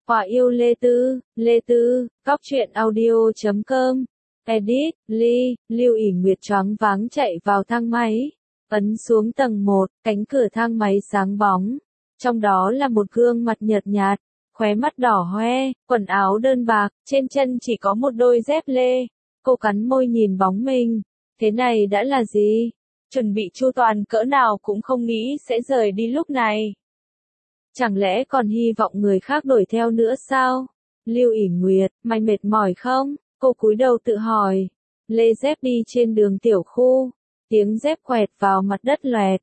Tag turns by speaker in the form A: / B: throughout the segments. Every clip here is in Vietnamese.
A: Quả yêu Lê Tư, Cóc truyện audio.com, edit, Lưu ỉ Nguyệt choáng váng chạy vào thang máy, ấn xuống tầng 1, cánh cửa thang máy sáng bóng. Trong đó là một gương mặt nhợt nhạt, khóe mắt đỏ hoe, quần áo đơn bạc, trên chân chỉ có một đôi dép lê. Cô cắn môi nhìn bóng mình, thế này đã là gì? Chuẩn bị chu toàn cỡ nào cũng không nghĩ sẽ rời đi lúc này. Chẳng lẽ còn hy vọng người khác đuổi theo nữa sao? Lưu ỉ Nguyệt, mày mệt mỏi không? Cô cúi đầu tự hỏi. Lê dép đi trên đường tiểu khu, tiếng dép quẹt vào mặt đất loẹt,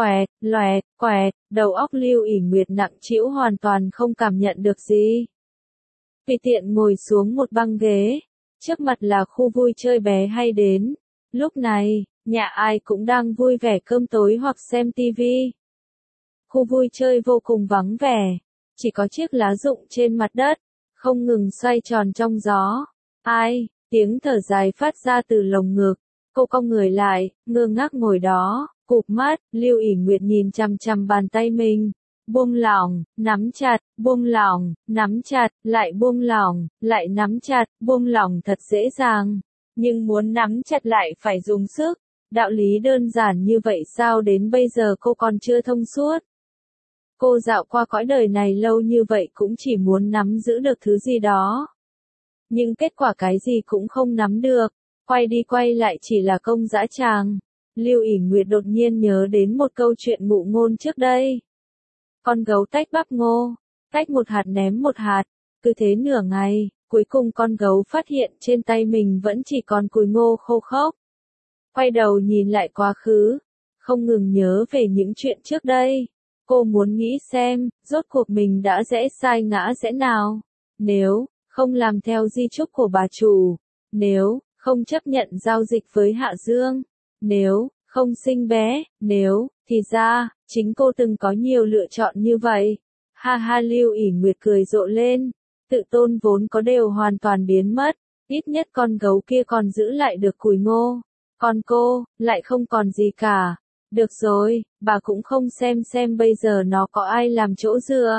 A: quẹt, đầu óc Lưu ỉ Nguyệt nặng trĩu hoàn toàn không cảm nhận được gì. Tùy tiện ngồi xuống một băng ghế, trước mặt là khu vui chơi bé hay đến. Lúc này, nhà ai cũng đang vui vẻ cơm tối hoặc xem tivi. Khu vui chơi vô cùng vắng vẻ, chỉ có chiếc lá rụng trên mặt đất, không ngừng xoay tròn trong gió. Ai, tiếng thở dài phát ra từ lồng ngực, cô cong người lại, ngơ ngác ngồi đó, cụp mắt, Lưu ỉ Nguyệt nhìn chằm chằm bàn tay mình, buông lỏng, nắm chặt, buông lỏng, nắm chặt, lại buông lỏng, lại nắm chặt, buông lỏng thật dễ dàng, nhưng muốn nắm chặt lại phải dùng sức. Đạo lý đơn giản như vậy sao đến bây giờ cô còn chưa thông suốt? Cô dạo qua cõi đời này lâu như vậy cũng chỉ muốn nắm giữ được thứ gì đó. Nhưng kết quả cái gì cũng không nắm được, quay đi quay lại chỉ là công dã tràng. Lưu ỉ Nguyệt đột nhiên nhớ đến một câu chuyện ngụ ngôn trước đây. Con gấu tách bắp ngô, tách một hạt ném một hạt, cứ thế nửa ngày, cuối cùng con gấu phát hiện trên tay mình vẫn chỉ còn cùi ngô khô khốc. Quay đầu nhìn lại quá khứ, không ngừng nhớ về những chuyện trước đây. Cô muốn nghĩ xem, rốt cuộc mình đã rẽ sai ngã rẽ nào. Nếu không làm theo di chúc của bà chủ, nếu không chấp nhận giao dịch với Hạ Dương, nếu không sinh bé, nếu, thì ra, chính cô từng có nhiều lựa chọn như vậy. Ha ha, Lưu ỉ Nguyệt cười rộ lên, tự tôn vốn có đều hoàn toàn biến mất, ít nhất con gấu kia còn giữ lại được cùi ngô, còn cô, lại không còn gì cả. Được rồi, bà cũng không xem bây giờ nó có ai làm chỗ dựa.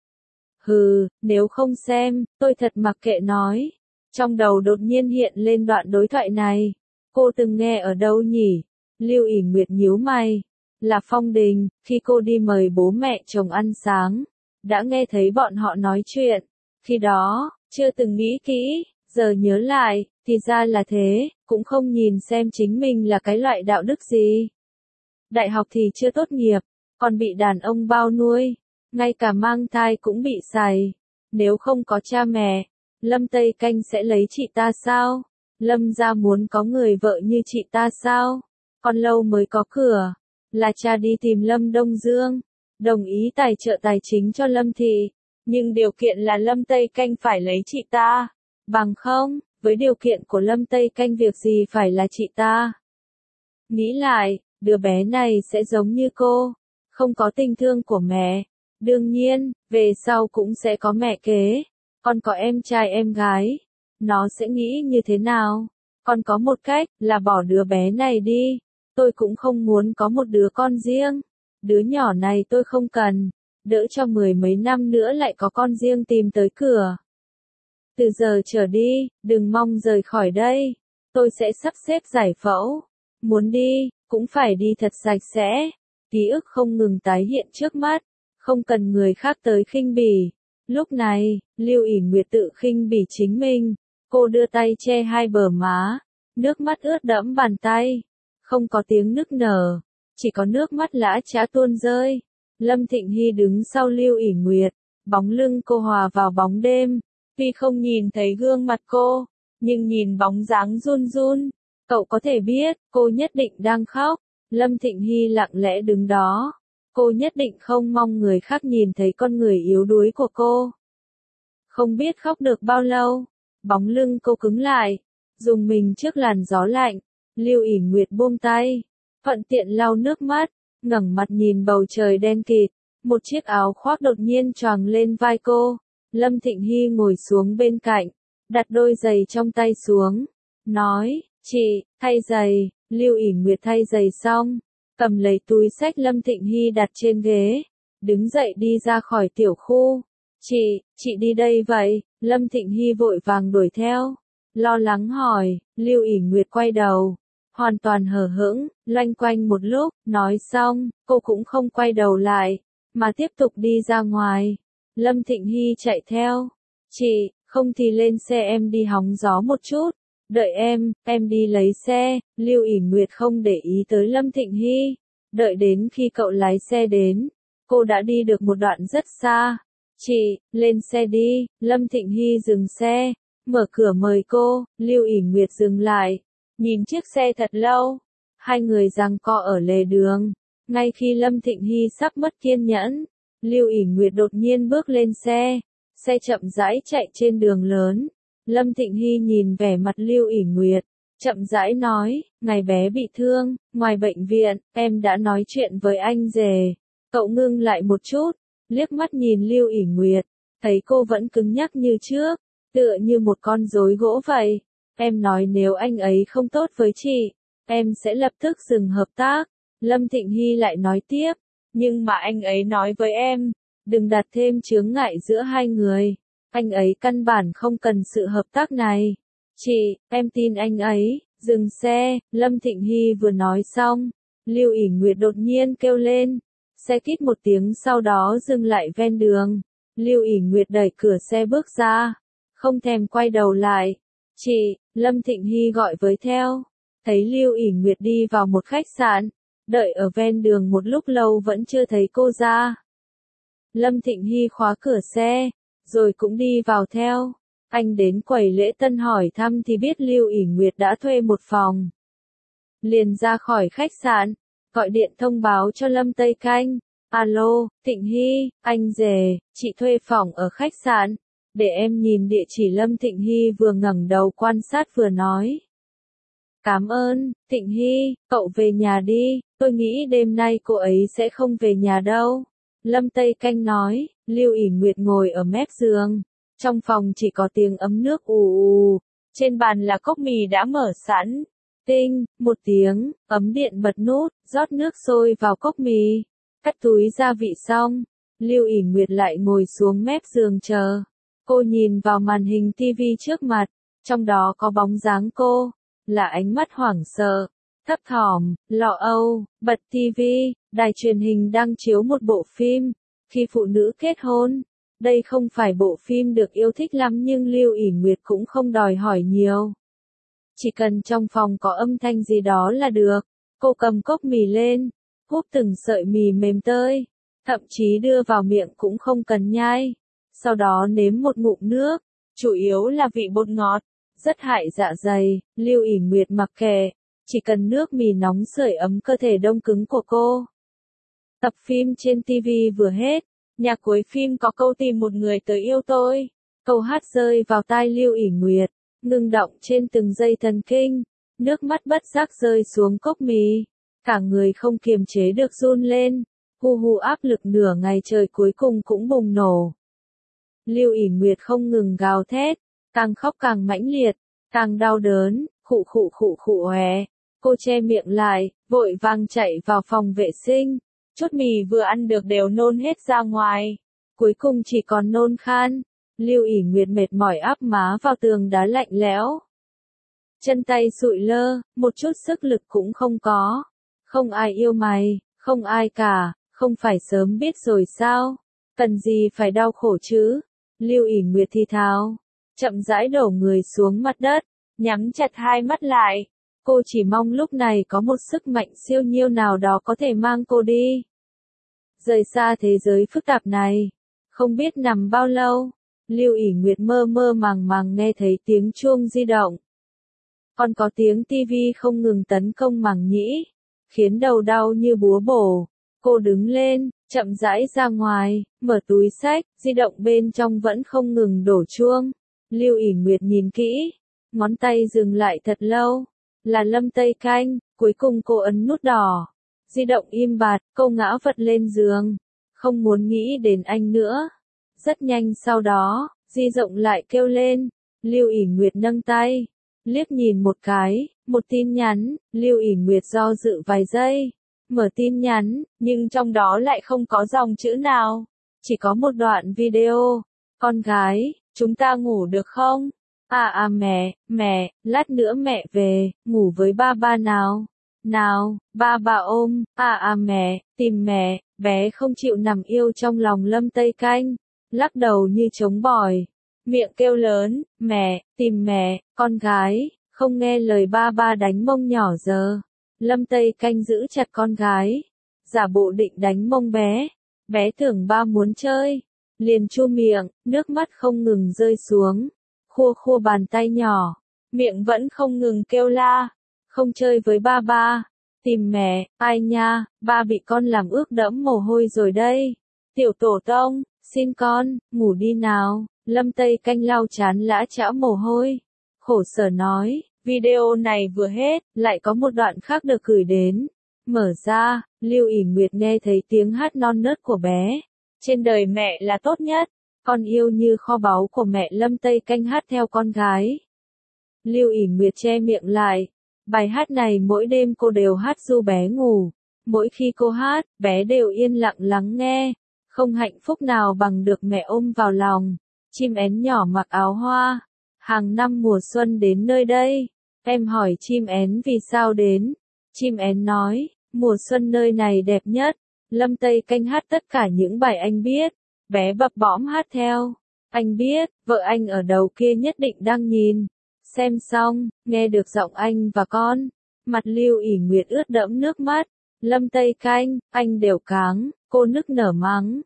A: Hừ, nếu không xem, tôi thật mặc kệ nói. Trong đầu đột nhiên hiện lên đoạn đối thoại này. Cô từng nghe ở đâu nhỉ? Lưu ỉ Nguyệt nhíu mày. Là Phong Đình, khi cô đi mời bố mẹ chồng ăn sáng. Đã nghe thấy bọn họ nói chuyện. Khi đó, chưa từng nghĩ kỹ, giờ nhớ lại, thì ra là thế, cũng không nhìn xem chính mình là cái loại đạo đức gì. Đại học thì chưa tốt nghiệp, còn bị đàn ông bao nuôi, ngay cả mang thai cũng bị sày. Nếu không có cha mẹ, Lâm Tây Canh sẽ lấy chị ta sao? Lâm gia muốn có người vợ như chị ta sao? Còn lâu mới có cửa, là cha đi tìm Lâm Đông Dương, đồng ý tài trợ tài chính cho Lâm Thị, nhưng điều kiện là Lâm Tây Canh phải lấy chị ta, bằng không, với điều kiện của Lâm Tây Canh việc gì phải là chị ta. Nghĩ lại, đứa bé này sẽ giống như cô, không có tình thương của mẹ. Đương nhiên, về sau cũng sẽ có mẹ kế, còn có em trai em gái. Nó sẽ nghĩ như thế nào? Còn có một cách, là bỏ đứa bé này đi. Tôi cũng không muốn có một đứa con riêng. Đứa nhỏ này tôi không cần. Đỡ cho 10 mấy năm nữa lại có con riêng tìm tới cửa. Từ giờ trở đi, đừng mong rời khỏi đây. Tôi sẽ sắp xếp giải phẫu. Muốn đi, cũng phải đi thật sạch sẽ. Ký ức không ngừng tái hiện trước mắt, không cần người khác tới khinh bỉ. Lúc này, Lưu ỉ Nguyệt tự khinh bỉ chính mình, cô đưa tay che hai bờ má, nước mắt ướt đẫm bàn tay, không có tiếng nức nở, chỉ có nước mắt lã chã tuôn rơi. Lâm Thịnh Hy đứng sau Lưu ỉ Nguyệt, bóng lưng cô hòa vào bóng đêm, tuy không nhìn thấy gương mặt cô, nhưng nhìn bóng dáng run run, cậu có thể biết, cô nhất định đang khóc. Lâm Thịnh Hy lặng lẽ đứng đó. Cô nhất định không mong người khác nhìn thấy con người yếu đuối của cô. Không biết khóc được bao lâu, bóng lưng cô cứng lại, dùng mình trước làn gió lạnh. Lưu ỉ Nguyệt buông tay, thuận tiện lau nước mắt, ngẩng mặt nhìn bầu trời đen kịt. Một chiếc áo khoác đột nhiên choàng lên vai cô. Lâm Thịnh Hy ngồi xuống bên cạnh, đặt đôi giày trong tay xuống, nói, chị, thay giày. Lưu ỉ Nguyệt thay giày xong, cầm lấy túi xách Lâm Thịnh Hy đặt trên ghế, đứng dậy đi ra khỏi tiểu khu. Chị đi đây vậy? Lâm Thịnh Hy vội vàng đuổi theo. Lo lắng hỏi, Lưu ỉ Nguyệt quay đầu. Hoàn toàn hờ hững, loanh quanh một lúc, nói xong, cô cũng không quay đầu lại, mà tiếp tục đi ra ngoài. Lâm Thịnh Hy chạy theo. Chị, không thì lên xe em đi hóng gió một chút. Đợi em đi lấy xe. Lưu ỉ Nguyệt không để ý tới Lâm Thịnh Hy. Đợi đến khi cậu lái xe đến, cô đã đi được một đoạn rất xa. Chị, lên xe đi. Lâm Thịnh Hy dừng xe, mở cửa mời cô. Lưu ỉ Nguyệt dừng lại, nhìn chiếc xe thật lâu. Hai người giằng co ở lề đường. Ngay khi Lâm Thịnh Hy sắp mất kiên nhẫn, Lưu ỉ Nguyệt đột nhiên bước lên xe. Xe chậm rãi chạy trên đường lớn. Lâm Thịnh Hy nhìn vẻ mặt Lưu ỉ Nguyệt, chậm rãi nói, ngày bé bị thương, ngoài bệnh viện, em đã nói chuyện với anh rể. Cậu ngưng lại một chút, liếc mắt nhìn Lưu ỉ Nguyệt, thấy cô vẫn cứng nhắc như trước, tựa như một con rối gỗ vậy. Em nói nếu anh ấy không tốt với chị, em sẽ lập tức dừng hợp tác. Lâm Thịnh Hy lại nói tiếp, nhưng mà anh ấy nói với em, đừng đặt thêm chướng ngại giữa hai người. Anh ấy căn bản không cần sự hợp tác này. Chị, em tin anh ấy. Dừng xe. Lâm Thịnh Hy vừa nói xong, Lưu ỉ Nguyệt đột nhiên kêu lên. Xe kít một tiếng sau đó dừng lại ven đường. Lưu ỉ Nguyệt đẩy cửa xe bước ra, không thèm quay đầu lại. Chị, Lâm Thịnh Hy gọi với theo. Thấy Lưu ỉ Nguyệt đi vào một khách sạn, đợi ở ven đường một lúc lâu vẫn chưa thấy cô ra. Lâm Thịnh Hy khóa cửa xe, rồi cũng đi vào theo. Anh đến quầy lễ tân hỏi thăm thì biết Lưu ỉ Nguyệt đã thuê một phòng. Liền ra khỏi khách sạn, gọi điện thông báo cho Lâm Tây Canh. Alo, Thịnh Hy, anh rể, chị thuê phòng ở khách sạn. Để em nhìn địa chỉ. Lâm Thịnh Hy vừa ngẩng đầu quan sát vừa nói. Cảm ơn, Thịnh Hy, cậu về nhà đi, tôi nghĩ đêm nay cô ấy sẽ không về nhà đâu. Lâm Tây Canh nói. Lưu ỉ Nguyệt ngồi ở mép giường. Trong phòng chỉ có tiếng ấm nước ù ù. Trên bàn là cốc mì đã mở sẵn. Tinh, một tiếng, ấm điện bật nút, rót nước sôi vào cốc mì. Cắt túi gia vị xong, Lưu ỉ Nguyệt lại ngồi xuống mép giường chờ. Cô nhìn vào màn hình TV trước mặt, trong đó có bóng dáng cô, là ánh mắt hoảng sợ, thấp thỏm, lo âu. Bật TV, đài truyền hình đang chiếu một bộ phim, Khi phụ nữ kết hôn. Đây không phải bộ phim được yêu thích lắm nhưng Lưu ỉ Nguyệt cũng không đòi hỏi nhiều. Chỉ cần trong phòng có âm thanh gì đó là được. Cô cầm cốc mì lên, húp từng sợi mì mềm tơi, thậm chí đưa vào miệng cũng không cần nhai. Sau đó nếm một ngụm nước, chủ yếu là vị bột ngọt, rất hại dạ dày. Lưu ỉ Nguyệt mặc kệ, chỉ cần nước mì nóng sưởi ấm cơ thể đông cứng của cô. Tập phim trên TV vừa hết, nhạc cuối phim có câu tìm một người tới yêu tôi. Câu hát rơi vào tai Lưu ỉ Nguyệt, ngừng động trên từng dây thần kinh, nước mắt bất giác rơi xuống cốc mì. Cả người không kiềm chế được run lên, hu hu áp lực nửa ngày trời cuối cùng cũng bùng nổ. Lưu ỉ Nguyệt không ngừng gào thét, càng khóc càng mãnh liệt, càng đau đớn, khụ khụ òe. Cô che miệng lại, vội vàng chạy vào phòng vệ sinh. Chút mì vừa ăn được đều nôn hết ra ngoài. Cuối cùng chỉ còn nôn khan. Lưu ỉ Nguyệt mệt mỏi áp má vào tường đá lạnh lẽo. Chân tay sụi lơ, một chút sức lực cũng không có. Không ai yêu mày, không ai cả, không phải sớm biết rồi sao? Cần gì phải đau khổ chứ? Lưu ỉ Nguyệt thì thào, chậm rãi đổ người xuống mặt đất, nhắm chặt hai mắt lại. Cô chỉ mong lúc này có một sức mạnh siêu nhiên nào đó có thể mang cô đi. Rời xa thế giới phức tạp này. Không biết nằm bao lâu, Lưu ỉ Nguyệt mơ mơ màng màng nghe thấy tiếng chuông di động. Còn có tiếng tivi không ngừng tấn công màng nhĩ, khiến đầu đau như búa bổ. Cô đứng lên, chậm rãi ra ngoài, mở túi xách, di động bên trong vẫn không ngừng đổ chuông. Lưu ỉ Nguyệt nhìn kỹ, ngón tay dừng lại thật lâu. Là Lâm Tây Canh. Cuối cùng cô ấn nút đỏ. Di động im bặt, cô ngã vật lên giường. Không muốn nghĩ đến anh nữa. Rất nhanh sau đó, di động lại kêu lên. Lưu ỉ Nguyệt nâng tay, liếc nhìn một cái, một tin nhắn. Lưu ỉ Nguyệt do dự vài giây, mở tin nhắn, nhưng trong đó lại không có dòng chữ nào. Chỉ có một đoạn video. Con gái, chúng ta ngủ được không? Mẹ, lát nữa mẹ về, ngủ với ba ba nào. Nào, ba ôm, mẹ, tìm mẹ, bé không chịu nằm yêu trong lòng Lâm Tây Canh, lắc đầu như trống bỏi, miệng kêu lớn, mẹ, tìm mẹ, con gái, không nghe lời ba ba đánh mông nhỏ giờ. Lâm Tây Canh giữ chặt con gái, giả bộ định đánh mông bé, bé tưởng ba muốn chơi, liền chu miệng, nước mắt không ngừng rơi xuống, khua khua bàn tay nhỏ, miệng vẫn không ngừng kêu la, không chơi với ba ba, tìm mẹ, ai nha, ba bị con làm ướt đẫm mồ hôi rồi đây. Tiểu tổ tông, xin con, ngủ đi nào. Lâm Tây Canh lau chán lã chã mồ hôi, khổ sở nói, video này vừa hết, lại có một đoạn khác được gửi đến. Mở ra, Lưu ỉ Nguyệt nghe thấy tiếng hát non nớt của bé. Trên đời mẹ là tốt nhất, con yêu như kho báu của mẹ. Lâm Tây Canh hát theo con gái. Lưu ỉ Nguyệt che miệng lại. Bài hát này mỗi đêm cô đều hát ru bé ngủ. Mỗi khi cô hát, bé đều yên lặng lắng nghe. Không hạnh phúc nào bằng được mẹ ôm vào lòng. Chim én nhỏ mặc áo hoa. Hàng năm mùa xuân đến nơi đây. Em hỏi chim én vì sao đến. Chim én nói, mùa xuân nơi này đẹp nhất. Lâm Tây Canh hát tất cả những bài anh biết. Bé bập bõm hát theo. Anh biết, vợ anh ở đầu kia nhất định đang nhìn. Xem xong, nghe được giọng anh và con. Mặt Lưu ỉ Nguyệt ướt đẫm nước mắt. Lâm Tây Canh, anh đều cáng. Cô nức nở mắng,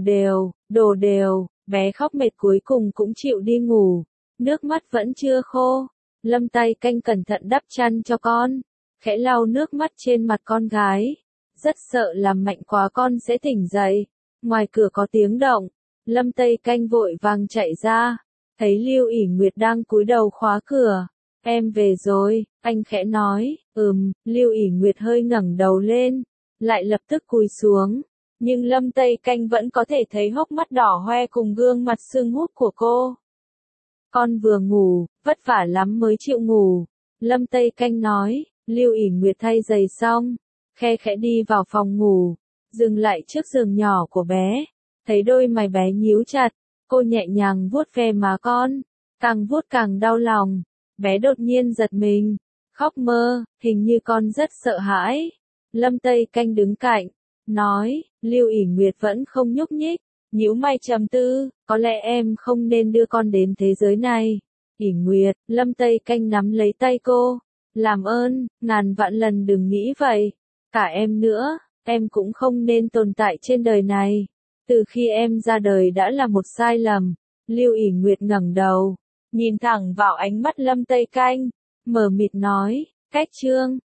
A: đồ đều. Bé khóc mệt cuối cùng cũng chịu đi ngủ. Nước mắt vẫn chưa khô. Lâm Tây Canh cẩn thận đắp chăn cho con. Khẽ lau nước mắt trên mặt con gái. Rất sợ làm mạnh quá con sẽ tỉnh dậy. Ngoài cửa có tiếng động. Lâm Tây Canh vội vàng chạy ra. Thấy Lưu ỉ Nguyệt đang cúi đầu khóa cửa. Em về rồi, anh khẽ nói. Lưu ỉ Nguyệt hơi ngẩng đầu lên. Lại lập tức cúi xuống. Nhưng Lâm Tây Canh vẫn có thể thấy hốc mắt đỏ hoe cùng gương mặt sưng húp của cô. Con vừa ngủ, vất vả lắm mới chịu ngủ. Lâm Tây Canh nói. Lưu ỉ Nguyệt thay giày xong. Khe khẽ đi vào phòng ngủ. Dừng lại trước giường nhỏ của bé. Thấy đôi mày bé nhíu chặt. Cô nhẹ nhàng vuốt ve má con. Càng vuốt càng đau lòng. Bé đột nhiên giật mình. Khóc mơ, hình như con rất sợ hãi. Lâm Tây Canh đứng cạnh. Nói, Lưu ỉ Nguyệt vẫn không nhúc nhích. Nhíu mày trầm tư, có lẽ em không nên đưa con đến thế giới này. ỉ Nguyệt, Lâm Tây Canh nắm lấy tay cô. Làm ơn, ngàn vạn lần đừng nghĩ vậy. Cả em nữa, em cũng không nên tồn tại trên đời này. Từ khi em ra đời đã là một sai lầm. Lưu ỉ Nguyệt ngẩng đầu, nhìn thẳng vào ánh mắt Lâm Tây Canh, mờ mịt nói, cách chương.